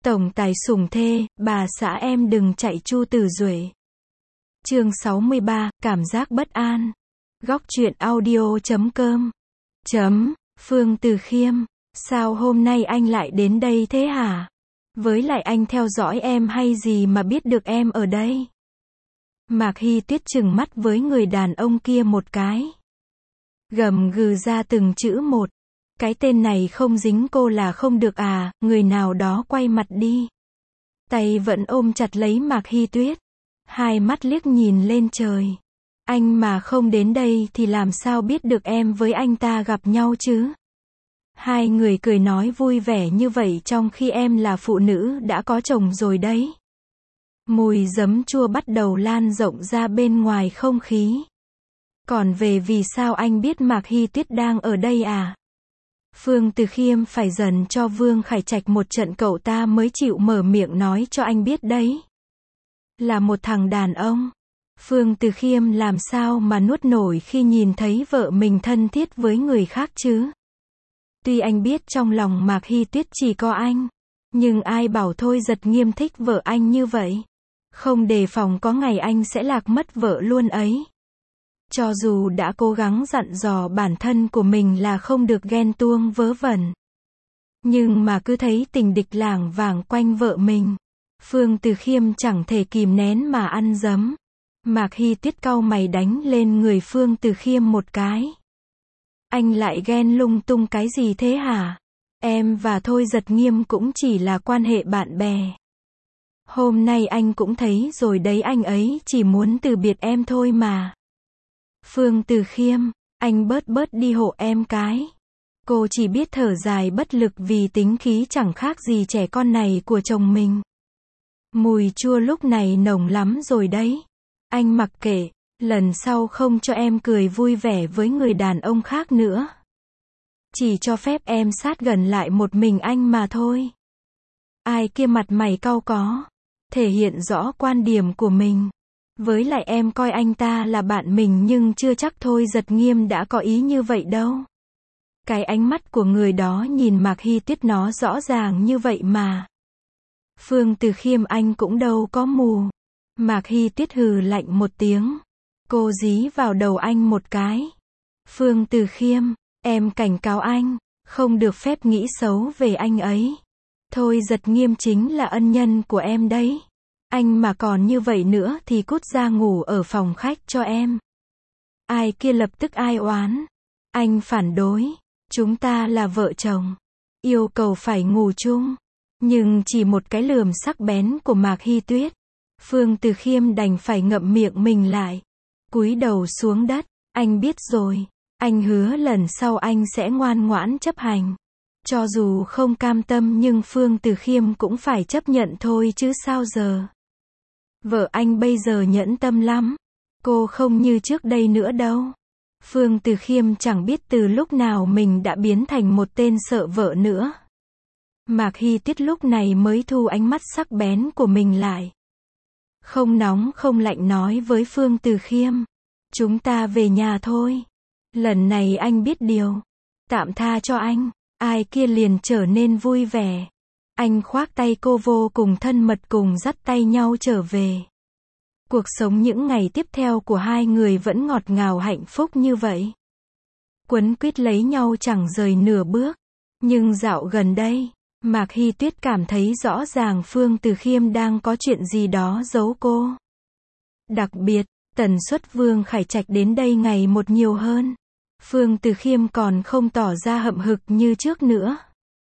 Tổng tài sủng thê, bà xã em đừng chạy Chu Tử Duệ. Chương 63, cảm giác bất an. Góc truyện audio.com. Phương Từ Khiêm, sao hôm nay anh lại đến đây thế hả? Với lại anh theo dõi em hay gì mà biết được em ở đây? Mạc Hy Tuyết trừng mắt với người đàn ông kia một cái. Gầm gừ ra từng chữ một. Cái tên này không dính cô là không được à, người nào đó quay mặt đi. Tay vẫn ôm chặt lấy Mạc Hy Tuyết. Hai mắt liếc nhìn lên trời. Anh mà không đến đây thì làm sao biết được em với anh ta gặp nhau chứ? Hai người cười nói vui vẻ như vậy trong khi em là phụ nữ đã có chồng rồi đấy. Mùi giấm chua bắt đầu lan rộng ra bên ngoài không khí. Còn về vì sao anh biết Mạc Hy Tuyết đang ở đây à? Phương Từ Khiêm phải dần cho Vương Khải Trạch một trận cậu ta mới chịu mở miệng nói cho anh biết đấy. Là một thằng đàn ông. Phương Từ Khiêm làm sao mà nuốt nổi khi nhìn thấy vợ mình thân thiết với người khác chứ? Tuy anh biết trong lòng Mạc Hy Tuyết chỉ có anh, nhưng ai bảo Thôi Giật Nghiêm thích vợ anh như vậy? Không đề phòng có ngày anh sẽ lạc mất vợ luôn ấy. Cho dù đã cố gắng dặn dò bản thân của mình là không được ghen tuông vớ vẩn, nhưng mà cứ thấy tình địch lảng vảng quanh vợ mình, Phương Từ Khiêm chẳng thể kìm nén mà ăn giấm. Mạc Hy Tuyết cau mày đánh lên người Phương Từ Khiêm một cái. Anh lại ghen lung tung cái gì thế hả? Em và Thôi Giật Nghiêm cũng chỉ là quan hệ bạn bè. Hôm nay anh cũng thấy rồi đấy, anh ấy chỉ muốn từ biệt em thôi mà. Phương Từ Khiêm, anh bớt đi hộ em cái. Cô chỉ biết thở dài bất lực vì tính khí chẳng khác gì trẻ con này của chồng mình. Mùi chua lúc này nồng lắm rồi đấy. Anh mặc kệ, lần sau không cho em cười vui vẻ với người đàn ông khác nữa. Chỉ cho phép em sát gần lại một mình anh mà thôi. Ai kia mặt mày cau có, thể hiện rõ quan điểm của mình. Với lại em coi anh ta là bạn mình nhưng chưa chắc Thôi Giật Nghiêm đã có ý như vậy đâu. Cái ánh mắt của người đó nhìn Mạc Hy Tuyết nó rõ ràng như vậy mà. Phương Từ Khiêm anh cũng đâu có mù. Mạc Hy Tuyết hừ lạnh một tiếng. Cô dí vào đầu anh một cái. Phương Từ Khiêm, em cảnh cáo anh, không được phép nghĩ xấu về anh ấy. Thôi Giật Nghiêm chính là ân nhân của em đấy. Anh mà còn như vậy nữa thì cút ra ngủ ở phòng khách cho em. Ai kia lập tức ai oán. Anh phản đối. Chúng ta là vợ chồng. Yêu cầu phải ngủ chung. Nhưng chỉ một cái lườm sắc bén của Mạc Hy Tuyết, Phương Từ Khiêm đành phải ngậm miệng mình lại. Cúi đầu xuống đất. Anh biết rồi. Anh hứa lần sau anh sẽ ngoan ngoãn chấp hành. Cho dù không cam tâm nhưng Phương Từ Khiêm cũng phải chấp nhận thôi chứ sao giờ. Vợ anh bây giờ nhẫn tâm lắm. Cô không như trước đây nữa đâu. Phương Từ Khiêm chẳng biết từ lúc nào mình đã biến thành một tên sợ vợ nữa. Mạc Hy Tuyết lúc này mới thu ánh mắt sắc bén của mình lại. Không nóng không lạnh nói với Phương Từ Khiêm. Chúng ta về nhà thôi. Lần này anh biết điều. Tạm tha cho anh. Ai kia liền trở nên vui vẻ. Anh khoác tay cô vô cùng thân mật cùng dắt tay nhau trở về. Cuộc sống những ngày tiếp theo của hai người vẫn ngọt ngào hạnh phúc như vậy. Quấn quýt lấy nhau chẳng rời nửa bước. Nhưng dạo gần đây, Mạc Hy Tuyết cảm thấy rõ ràng Phương Từ Khiêm đang có chuyện gì đó giấu cô. Đặc biệt, tần suất Vương Khải Trạch đến đây ngày một nhiều hơn. Phương Từ Khiêm còn không tỏ ra hậm hực như trước nữa.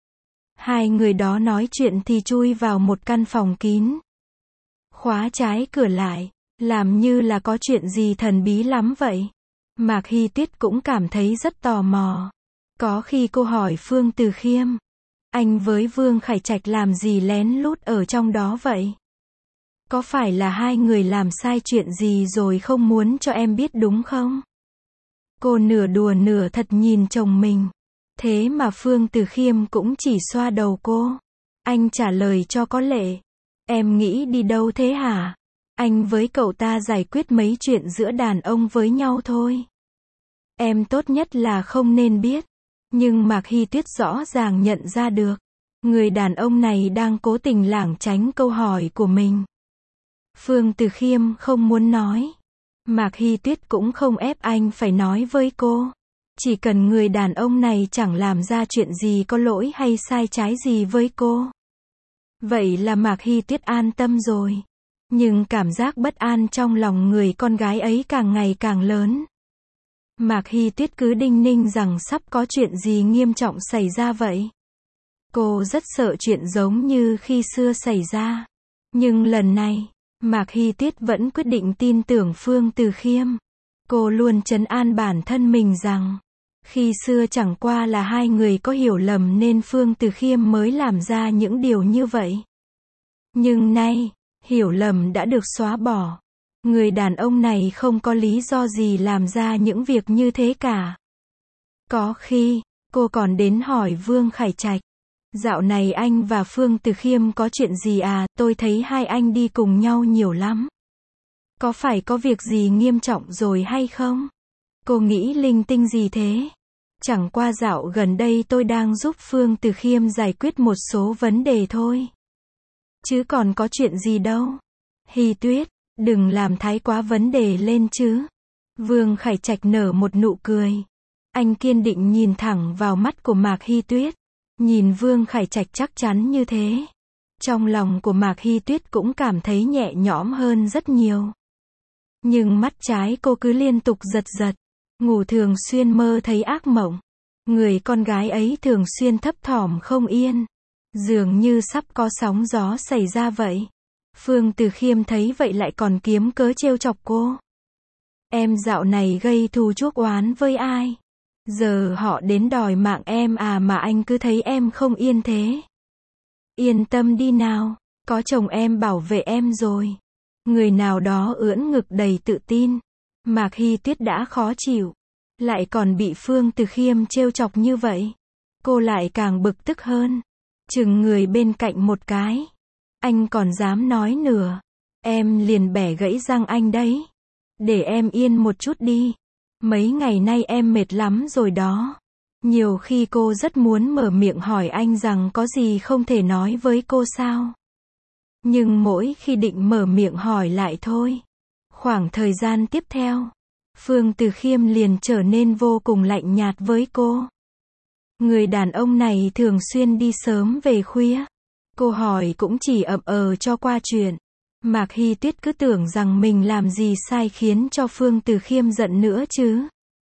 Hai người đó nói chuyện thì chui vào một căn phòng kín. Khóa trái cửa lại, làm như là có chuyện gì thần bí lắm vậy. Mạc Hy Tuyết cũng cảm thấy rất tò mò. Có khi cô hỏi Phương Từ Khiêm, anh với Vương Khải Trạch làm gì lén lút ở trong đó vậy? Có phải là hai người làm sai chuyện gì rồi không muốn cho em biết đúng không? Cô nửa đùa nửa thật nhìn chồng mình. Thế mà Phương Từ Khiêm cũng chỉ xoa đầu cô. Anh trả lời cho có lệ. Em nghĩ đi đâu thế hả? Anh với cậu ta giải quyết mấy chuyện giữa đàn ông với nhau thôi. Em tốt nhất là không nên biết. Nhưng Mạc Hy Tuyết rõ ràng nhận ra được. Người đàn ông này đang cố tình lảng tránh câu hỏi của mình. Phương Từ Khiêm không muốn nói. Mạc Hy Tuyết cũng không ép anh phải nói với cô. Chỉ cần người đàn ông này chẳng làm ra chuyện gì có lỗi hay sai trái gì với cô. Vậy là Mạc Hy Tuyết an tâm rồi. Nhưng cảm giác bất an trong lòng người con gái ấy càng ngày càng lớn. Mạc Hy Tuyết cứ đinh ninh rằng sắp có chuyện gì nghiêm trọng xảy ra vậy. Cô rất sợ chuyện giống như khi xưa xảy ra. Nhưng lần này, Mạc Hy Tuyết vẫn quyết định tin tưởng Phương Từ Khiêm. Cô luôn trấn an bản thân mình rằng, khi xưa chẳng qua là hai người có hiểu lầm nên Phương Từ Khiêm mới làm ra những điều như vậy. Nhưng nay, hiểu lầm đã được xóa bỏ. Người đàn ông này không có lý do gì làm ra những việc như thế cả. Có khi, cô còn đến hỏi Vương Khải Trạch. Dạo này anh và Phương Từ Khiêm có chuyện gì à, tôi thấy hai anh đi cùng nhau nhiều lắm. Có phải có việc gì nghiêm trọng rồi hay không? Cô nghĩ linh tinh gì thế? Chẳng qua dạo gần đây tôi đang giúp Phương Từ Khiêm giải quyết một số vấn đề thôi. Chứ còn có chuyện gì đâu. Hy Tuyết, đừng làm thái quá vấn đề lên chứ. Vương Khải Trạch nở một nụ cười. Anh kiên định nhìn thẳng vào mắt của Mạc Hy Tuyết. Nhìn Vương Khải Trạch chắc chắn như thế. Trong lòng của Mạc Hy Tuyết cũng cảm thấy nhẹ nhõm hơn rất nhiều. Nhưng mắt trái cô cứ liên tục giật giật. Ngủ thường xuyên mơ thấy ác mộng. Người con gái ấy thường xuyên thấp thỏm không yên. Dường như sắp có sóng gió xảy ra vậy. Phương Từ Khiêm thấy vậy lại còn kiếm cớ trêu chọc cô. Em dạo này gây thù chuốc oán với ai? Giờ họ đến đòi mạng em à mà anh cứ thấy em không yên thế. Yên tâm đi nào, có chồng em bảo vệ em rồi. Người nào đó ưỡn ngực đầy tự tin. Mạc Hy Tuyết đã khó chịu. Lại còn bị Phương Từ Khiêm trêu chọc như vậy. Cô lại càng bực tức hơn. Chừng người bên cạnh một cái. Anh còn dám nói nữa. Em liền bẻ gãy răng anh đấy. Để em yên một chút đi. Mấy ngày nay em mệt lắm rồi đó. Nhiều khi cô rất muốn mở miệng hỏi anh rằng có gì không thể nói với cô sao. Nhưng mỗi khi định mở miệng hỏi lại thôi. Khoảng thời gian tiếp theo, Phương Từ Khiêm liền trở nên vô cùng lạnh nhạt với cô. Người đàn ông này thường xuyên đi sớm về khuya. Cô hỏi cũng chỉ ậm cho qua chuyện. Mạc Hy Tuyết cứ tưởng rằng mình làm gì sai khiến cho Phương Từ Khiêm giận nữa chứ.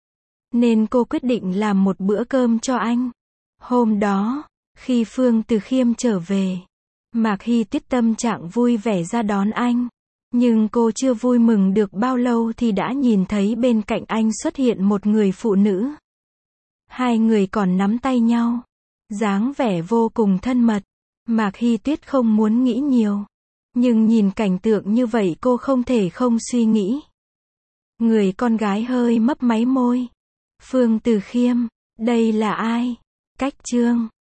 Nên cô quyết định làm một bữa cơm cho anh. Hôm đó, khi Phương Từ Khiêm trở về, Mạc Hy Tuyết tâm trạng vui vẻ ra đón anh. Nhưng cô chưa vui mừng được bao lâu thì đã nhìn thấy bên cạnh anh xuất hiện một người phụ nữ. Hai người còn nắm tay nhau. Dáng vẻ vô cùng thân mật. Mạc Hy Tuyết không muốn nghĩ nhiều. Nhưng nhìn cảnh tượng như vậy cô không thể không suy nghĩ. Người con gái hơi mấp máy môi. Phương Từ Khiêm, đây là ai? Cách chương